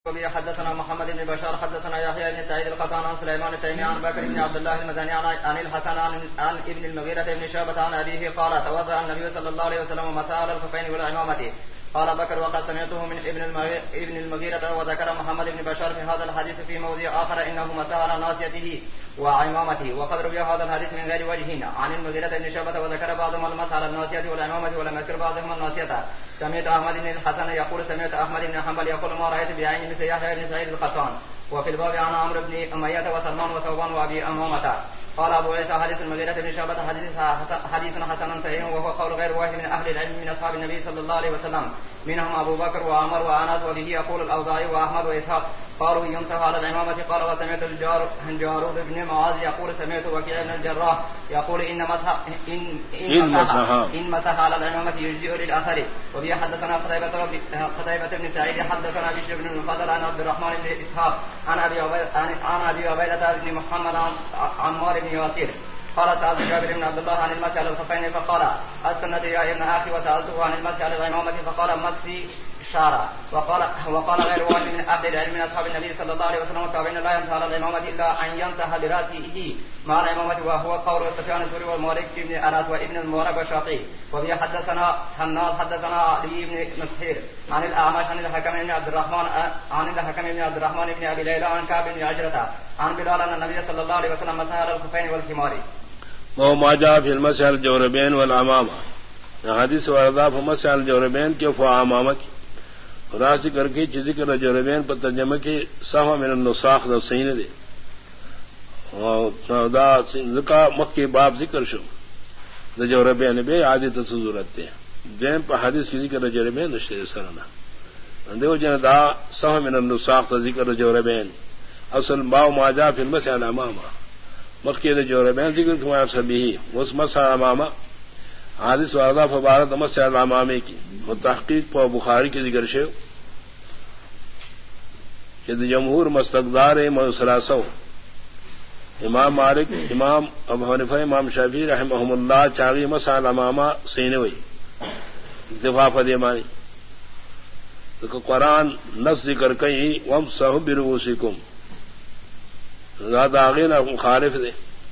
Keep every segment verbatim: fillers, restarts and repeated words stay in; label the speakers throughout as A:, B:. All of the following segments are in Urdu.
A: حدثنا محمد بن بشار حدثنا يحيى بن سعيد القطان عن سليمان التيمي عن بكر بن عبد الله المدني عن الحسن عن ابن المغيرة بن شعبة عن أبيه قال توضأ النبي صلى الله عليه وسلم ومسح على الخفين والعمامة. قال بكر وقد سمعته من ابن المغيرة. وذكر محمد بن بشار في هذا الحديث في موضع آخر إنه مسح على ناصيته وعمامته. وقد روي هذا الحديث من غير وجه عن المغيرة بن شعبة وذكر بعضهم المسح على الناصية والعمامة ولم يذكر بعضهم الناصية. سمعت أحمد بن الحسن يقول سمعت أحمد بن حنبل يقول ما رأيت بعين مثل يحيى بن سعيد القطان. وفي الباب عن عمرو بن أمية وسلمان وثوبان وأبي أمامة. قال أبو عيسى حديث المغيرة بن شعبة حديث حسن صحيح وهو قول غير واحد من أهل العلم من أصحاب النبي صلى الله عليه وسلم منهم أبو بكر وعمر وأنس وبه يقول الأوزاعي وأحمد وإسحاق قالوا يمسح على العمامة. قال وسمعت الجارود بن معاذ يقول سمعت وكيع بن الجراح يقول إن مسح إن إن مسح, إن مسح على العمامة يجزئ للأثر. وبه حدثنا قتيبة بن سعيد حدثنا بشر بن المفضل عن عبد الرحمن بن إسحاق عن أبي عن أبي عبيدة بن محمد عن عمار بن ياسر قال سألت جابر بن عبد الله عن المسح على الخفين فقال السنة يا ابن أخي وسألته عن المسح على العمامة فقال مسح شارع. وقال وقال غير واحد من أهل العلم من أصحاب النبي صلى الله عليه وسلم والتابعين لا يمسح على العمامة إلا أن يمسح برأسه مع العمامة وهو قول سفيان الثوري والمالك بن أنس وابن المبارك والشافعي. وبه حدثنا حناد حدثنا علي بن مسحير عن الأعمش عن الحكم بن عبد الرحمن عن الحكم بن عبد الرحمن بن أبي ليلى عن كعب بن عجرة عن بلال أن النبي صلى الله عليه وسلم مسح على الخفين والخمار.
B: وهو ما جاء في المسح على الجوربين والعمامة. حدیث واردہ مسح على الجوربين کے فعامامہ کی راسی کر کے ذکر جوربین پر ترجمہ کی صحو من النساخ دا صحیح دے دا ذکا مخ کے باب ذکر شو دا جوربین بے عادی تصورت دے دین پر حدیث کی ذکر جوربین نشتے سرنا دیو جن دا صحو من النساخ دا ذکر جوربین اصل باو ما جاء في المسح على العمامة مخ کے جوربین ذکر کما اکثر بھی اس مسح على العمامة حادث واردہ فبارت مسح على العمامة کی تحقیق پر بخاری کی ذکر شو کہ جمہور مستقدار مسلاسو امام مالک امام ابو حنیفہ امام شافعی رحمہم اللہ چاغی مسح على العمامة سینوی اتفاق دیمانی تو قرآن نص ذکر کئی وامسحوا برؤوسکم زیادہ آگے نہ مخالف دے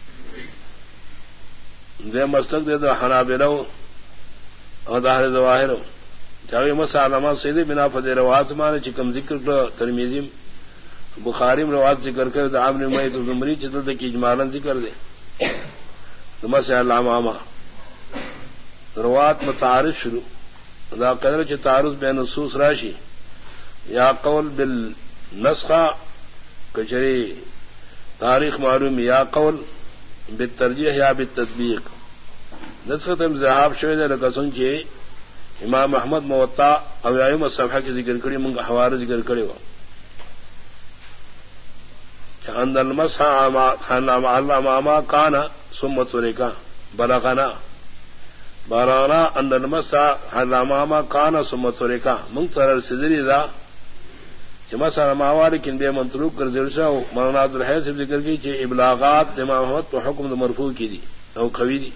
B: دے مستق دے تو حنابلہ اور داہر ظواہر چاہیے مسالمہ سیدھے بنا فدے روات مانے چکم ذکر کرو ترمیزی بخاری روات ذکر کر تو عامر میت زمری چتل کی اجمالاً ذکر دے تو مسئلہ العمامہ روات متعارف شروع دا قدر چ تعارض بین نصوص راشی یا قول بالنسخہ کچری تاریخ معلوم یا قول بالترجیح یا بالتطبیق نسخت ذهاب شوید لکسن کی امام احمد موطا او ائمہ صفحہ کی ذکر کری منگا حوالہ ذکر کرے ہوا کہ ان المسح على العمامة كان ثم ترك بلغنا بلغنا ان المسح على العمامة كان ثم ترك منتر السدری ذا مسح ماوار کن بے منتروک کر درسا مولانا عبد الحی سے ذکر کی کہ ابلاغات امام احمد تو حکم مرفوع کی دی او قوی دی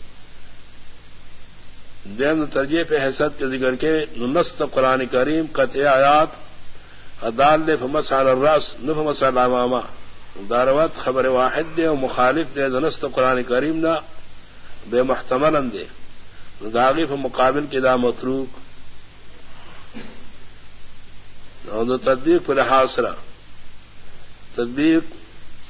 B: دیم ترجیح پہ حیثیت کے ذکر کے نص قرآن کریم قطع آیات عدال فمسح على الراس نفمسح على العمامة داروت خبر واحد دے و مخالف دے نص قرآن کریم دا بے محتمل دے داغی مقابل کے دا متروک اور تطبیق پر حاصرہ تطبیق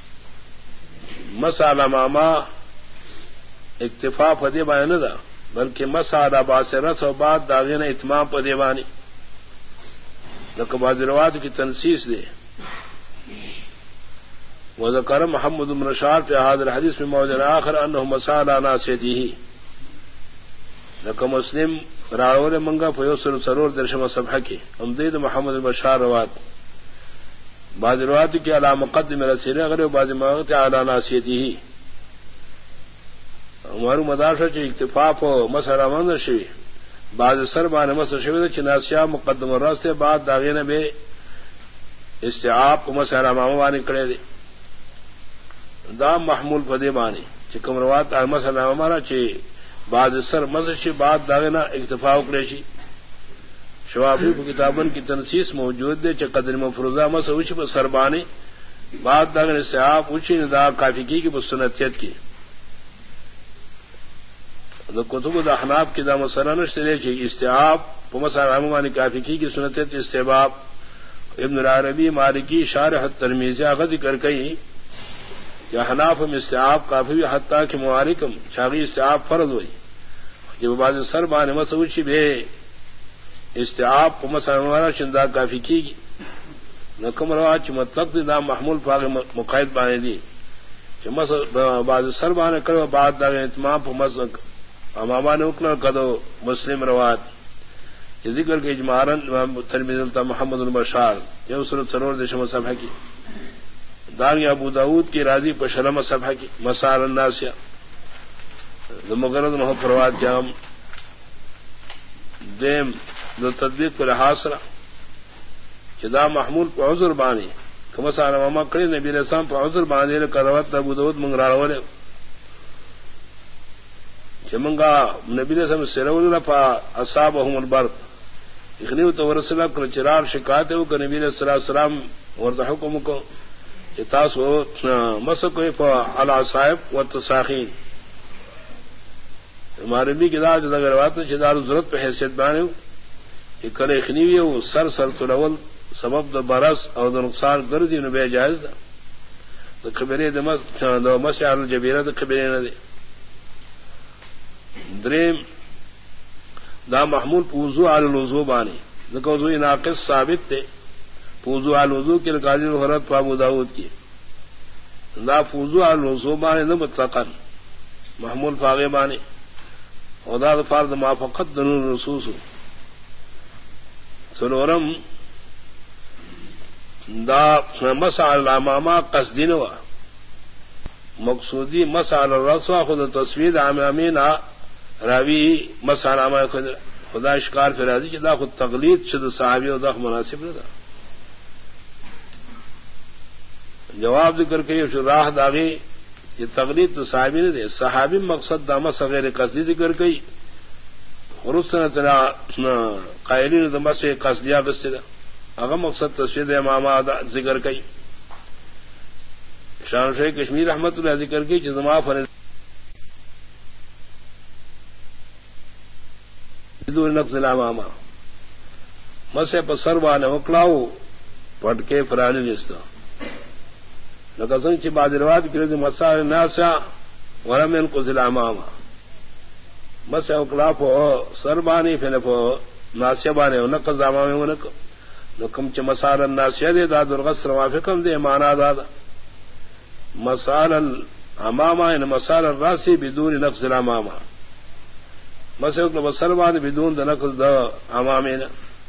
B: مسح على العمامة اکتفا فدی بانی دا بلکہ مسح على باصرت و بعد داغین اتمام پدی بانی لکہ بعض روایت کی تنسیس دے وذکر محمد بن رشاد فی هذا الحدیث میں موضع آخر انه مسح على ناصیته لکہ مسلم راول منگا فیوسر سرور درشم صفحہ کی امدید محمد البشار روات بعض روات کی علی مقدم رسول غیر بعض موقع علی ناصیته ہمارو مدارشہ چ اکتفاف و مسح من شوی بعض سربان مسح شوی چ ناسیہ مقدم راستے بعد داغین بے استعاب کو مسح امام وانی کڑے دے دا محمول فدی مانی چکم روات مسح امام چ بعد سر مسح بعد داغنا اکتفا کڑے شی شوافی کو کتابن کی تنسیس موجود دے چ قدر مفروضہ مسوچ پر سربانی بعد دغن استحاب اونچی ندا کافی کی کی سنتیت کی دا کتب دا احناف کی دا مسئلہ نشترے چی استحاب مسئلہ عمومانی کافی کی کی سنتیت استحباب ابن العربی مالکی شارح الترمذی آغا ذکر کئی یا احناف میں استحاب کافی حتیٰ کہ موارکم شاغی استحاب فرض ہوئی جب بعض سربانی مسوچی بے استحاب مسئلہ عمومانی چندہ کافی کی گی نکم رواج مطلق دا محمول پاک مقید بانے دی بعض سر بانے کرو بعد دا اتمام پا مسلک اماما نے اکنا کدو مسلم روایت ذکر کے اجمارن ترمذی محمد البشار یہ صورت سرور دشم صفحہ کی دار ابو داود کی راضی پر شرم صفحہ کی مسار الناسیہ مغرد محب روایت کے ہم دیم دو تدبیق کو لحاظ رہا جدا محمول پہ عذر بانی کمسان ماما کڑی نبی علیہ السلام پہ عذر باندھے کروت ابو داود منگرا والے چمنگا نبی علیہ السلام سرول پا اصابہم البرد اخنیو تو ورسلہ کر چرار شکایت ہو کہ نبی علیہ السلام ورد حکم کو تاس ہو مسکو پا علا صاحب والتساخین ہمارے بھی کدا جدا گروات چدار ضرورت پہ حیثیت بانے ہو کہ کل اخنیوی ہو سر سر تلول سبب د برس او د نقصان ګرځي نو به جایز ده د خبرې د مس د مسعر الجبیره د خبرې نه دي دریم دا محمول وضو علی الوضو باندې د وضو ناقص ثابت ده وضو علی الوضو کې قاضی حضرت ابو داؤد کی دا وضو علی الوضو باندې نه مطلقاً محمول فاغه باندې او دا د فرض موافقت د نصوص سلورم دا مسح الامامہ قصدی نوا مقصودی مسح الرسوا خود تصویر عامین راوی مسح الامامہ خدا اشکار فرازی کہ دا خود تقلید شد صحابی و دا مناسب نہ دا جواب ذکر کے راہ داغی یہ تقلید تو صحابی نے دے صحابی مقصد دا مسح غیر قصدی ذکر کی قائلین دما سے قصدیہ قصدی دا اگر مقصد تصویر امام ذکر کی شان شیخ کشمیر احمد اللہ ذکر کی جزما فن نقل امامہ مسے پر سربان وکلاؤ پٹ کے فرانی نستا لکسن کی بادرواد کی مسار ناسا ورم ان کو ضلع امامہ مسے وکلا پو سربانی پھر پو ناسیا بانے نقل امام نک نکم چ مسال الناسیہ دے دا درغس موافقم دے مانا دادا مسال الامامہ ان مسال الراسی بدون نقص الامامہ مسلک بسلمان بدون دا نقص دا امامین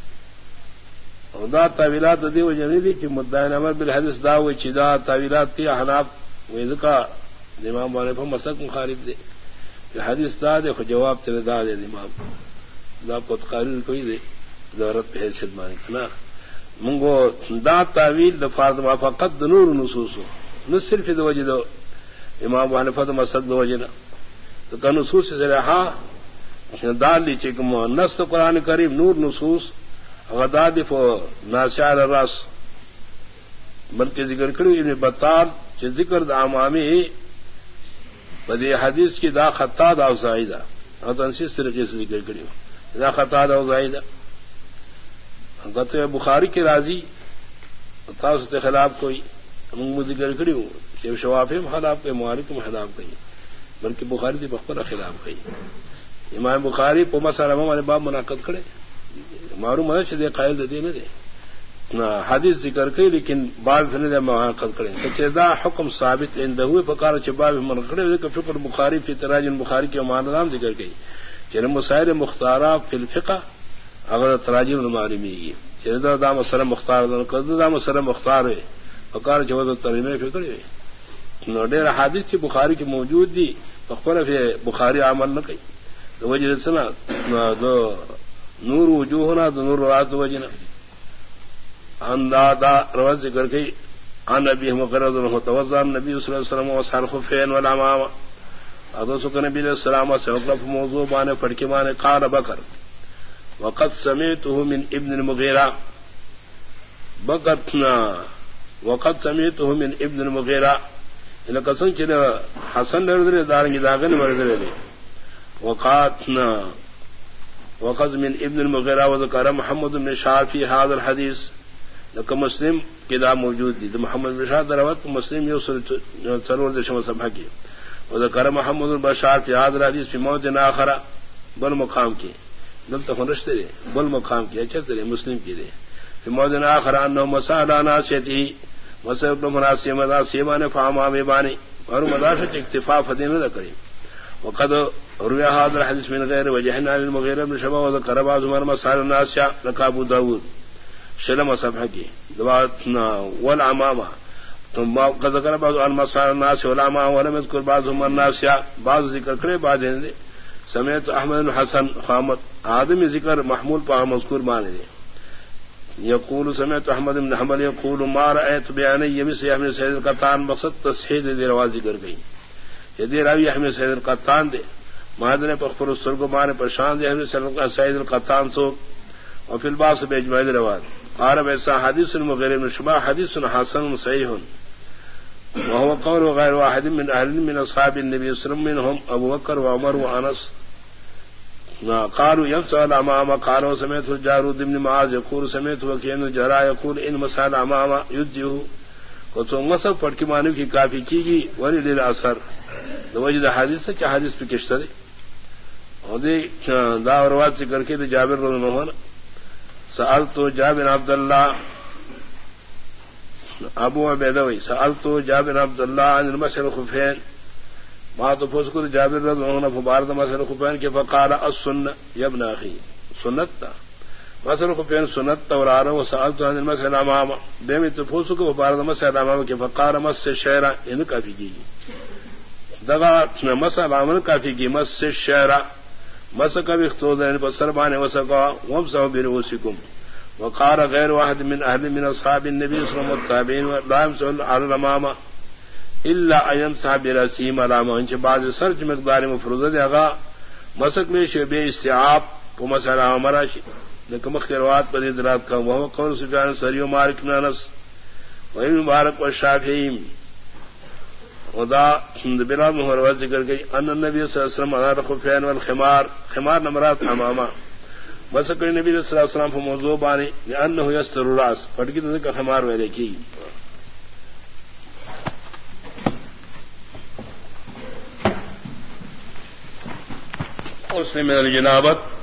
B: دا تعویلات دی و جنیدی کہ مدعین امر بالحدث دا و چی دا تعویلات کی احناف ویزکا امام بانے پر مسلک مخالف دے حدیث دا دے خو جواب تیرے دا دے امام دا کو تقاریر کوئی دے دورت پہ حیثیت مانی کنا منگو دا تعویل دا فرض موافقت دا نور نصوصو نہ صرف دا وجہ دا امام حنیفہ دا مسلک دا وجہ دا کا نصوص سے رہا دال لی چکم نص قرآن کریم نور نصوص غدادف و ناسعال الراس بلکہ ذکر کرو ابن بطال چھ ذکر دا امامی بدی حدیث کی دا خطا دا زائدہ اور تنسیس طریقے سے ذکر کریو دا خطا دا زائدہ گتو بخاری کے راضی تاس کے خلاف کوئی ہم ذکر کری ہوں کہ شوافی میں خلاف کے معارک میں خلاف کہی بلکہ بخاری دی بخبر خلاف کہی امام بخاری پو مسالہ ہمارے باب منعقد کرے معلوم ہے دے قائل دے نہ دے حدیث ذکر کئی لیکن باب پھر دے منعقد کرے کہ دا حکم ثابت اندہ ہوئے فقار چ باب منعقد کرے کہ فقہ بخاری فی تراجم بخاری کے معنی ذکر کئی کہ مسائل مختارہ فی الفقہ اگر تراجم المعلمی دا دا مسئلہ مختار دا مسئلہ مختار ہے فقار جواز ترجمہ فکر ہے ڈیر حادث کی بخاری کی موجود دی فقر فی بخاری عمل نہ کئی تو وجہ سنا دو نور وجوہنا دو نور رات وجنا ان دا دا روز ذکر گئی ان نبی مقرد متوضا نبی صلی اللہ علیہ وسلم وصحر خفین والامام ادو سکن نبی علیہ السلام سے وقف موضوع بانے پڑھ کے مانے قال بکر وقد سمعته من ابن المغيرة بقتنا وقد سمعته من ابن المغيرة ان قسم كده حسن نردر دارنگی داغن مردر لي وقاتنا وقد من ابن المغيرة وذكر محمد بن شعر في هذا الحديث لك مسلم كده موجود دي محمد بن شعر دروات مسلم يوصل ترور دشم صبحكي وذكر محمد بن بشار في هذا الحديث في موضع آخر بل مقام کی دلتا خنشتے رہے بل مقام کی اچھا ترے مسلم کی رہے في موضع آخر انه مسألة ناسيته مسألة مناسية مناسية فاما بباني اور مداشة اكتفاء فدين ذكري وقد روي هذا الحديث من غير وجهنا للمغيرة بن شباب وذكر بعض من مسائل الناسية لك أبو داود شلم صبحكي دواتنا والعمامة ثم قد ذكر بعض عن مسائل الناسية والعمامة ولم يذكر بعضهم الناسية بعض ذكر كري بعض سمعت أحمد بن حسن خامد آدم ذكر محمول پاہ مذکور مانے يقول سمعت أحمد بن حنبل يقول ما رأيت بياني مثل يحمل سيد القطان مقصد تصحيح دي روازي کر گئی يدي راوي يحمل سيد القطان دي مادن پخفر السرق مانے پرشان دي يحمل سيد القطان سوق وفي الباس بإجماع الرواد قال بيسا حديث المغير بن شباب حديث حسن صحيح وهو قول غير واحد من أهل من أصحاب النبي صلى الله عليه وسلم منهم أبو بكر وعمر وأنس قالوا يمسح الأمامة قالوا سمعت الجارود بن معاذ يقول سمعت وكيع الجراح يقول إن مسح الأمامة يجزئه وتم مسح پڑھ معنی کی کافی کی گی ولی للأثر وجد حدیث ہے کہ حدیث پہ کشتہ دے اور دے دا روایت ذکر کے جابر رضی اللہ عنہ سألت جابر عبد الله ابو عبیدہ سألت جابر عبد الله عن المسح الخفين ما تو فذكر جابر رضی اللہ عنہ فبارد مسح الخفين کے فقال السنة يا ابن اخي سنت مسح الخفين سنت اور ارى وسألت عن المسح الامام بهم تفوسك فبارد مسح الامام کے فقال مس الشعر ان کافی کی دغا مسح الامام کافی کی مس الشعر مسح کبھی اختودن بسربان وسقا وامسحوا برؤوسكم وقال غير واحد من اهل من اصحاب النبي صلى الله عليه وسلم والتابعين لا يمسح على الامام الا ان يمسح براسه علامه ان بعض سرج مقدار مفروضه دغا مسح میں شبہ استعاب ومسح امرش لكم اختراعات پر ادراک کا وہ قول سفیان ثوری و مالک بن انس و ابن مبارک و شافعی ودا بلال محروز ذکر گئی ان النبي صلی اللہ علیہ وسلم على الخفين والخمار خمار نمرات امامہ مسح نبی صلی اللہ علیہ وسلم في موضوع بانی لانه يستر الراس پڑھ کی تو خمار میں لکھی اس نے من الجنابت